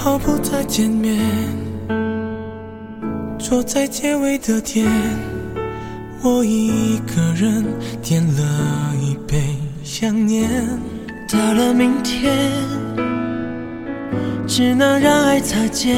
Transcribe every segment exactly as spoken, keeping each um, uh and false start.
好不再见面，坐在结尾的店，我一个人点了一杯想念。 到了明天，只能让爱擦肩，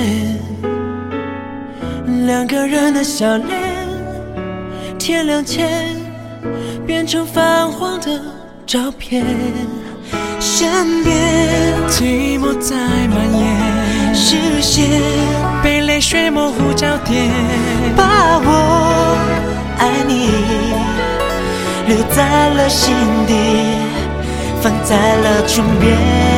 两个人的笑脸，天亮前变成泛黄的照片。身边寂寞在蔓延， 视线被泪水模糊焦点， 把我爱你留在了心底，放在了唇边。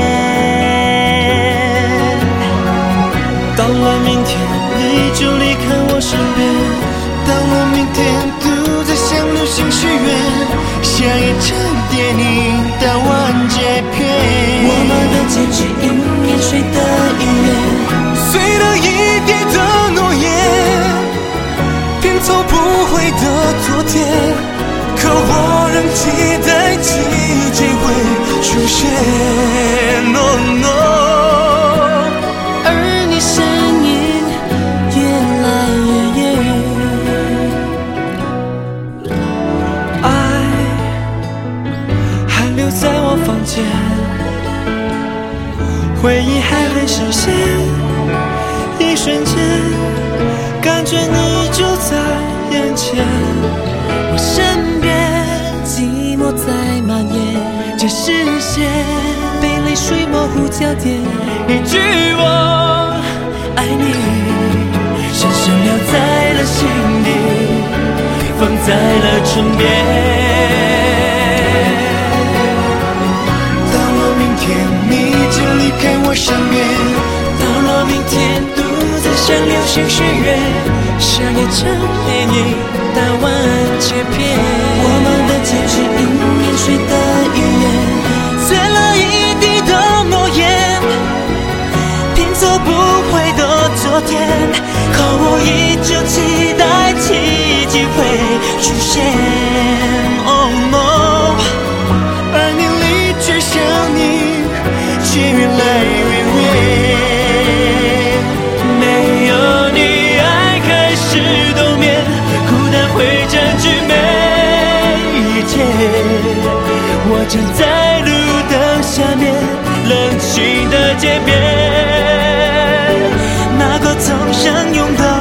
到了明天，你就离开我身边。到了明天，独自向流星许愿，像一场电影的完结篇。我们的结局应验谁的预言？ 碎了一地的诺言，拼凑不回的昨天，可我仍期待奇迹会出现。No no， 而你身影越来越远， 爱还留在我房间，回忆还没实现，一瞬间感觉你就在眼前。 我身边寂寞在蔓延，这视线被泪水模糊焦点。一句我爱你，深深留在了心底，放在了唇边。 到了明天，你就离开我身边。 到了明天，独自向流星许愿，像一场电影的完结篇。我们的结局应验谁的预言？碎了一地的诺言，拼凑不回的昨天，可我依旧期待奇迹会出现。Oh no， 而你离去，想你却越来越远。 没有你，爱开始冬眠，孤单会占据每一天。我站在路灯下面，冷清的街边，那个曾相拥的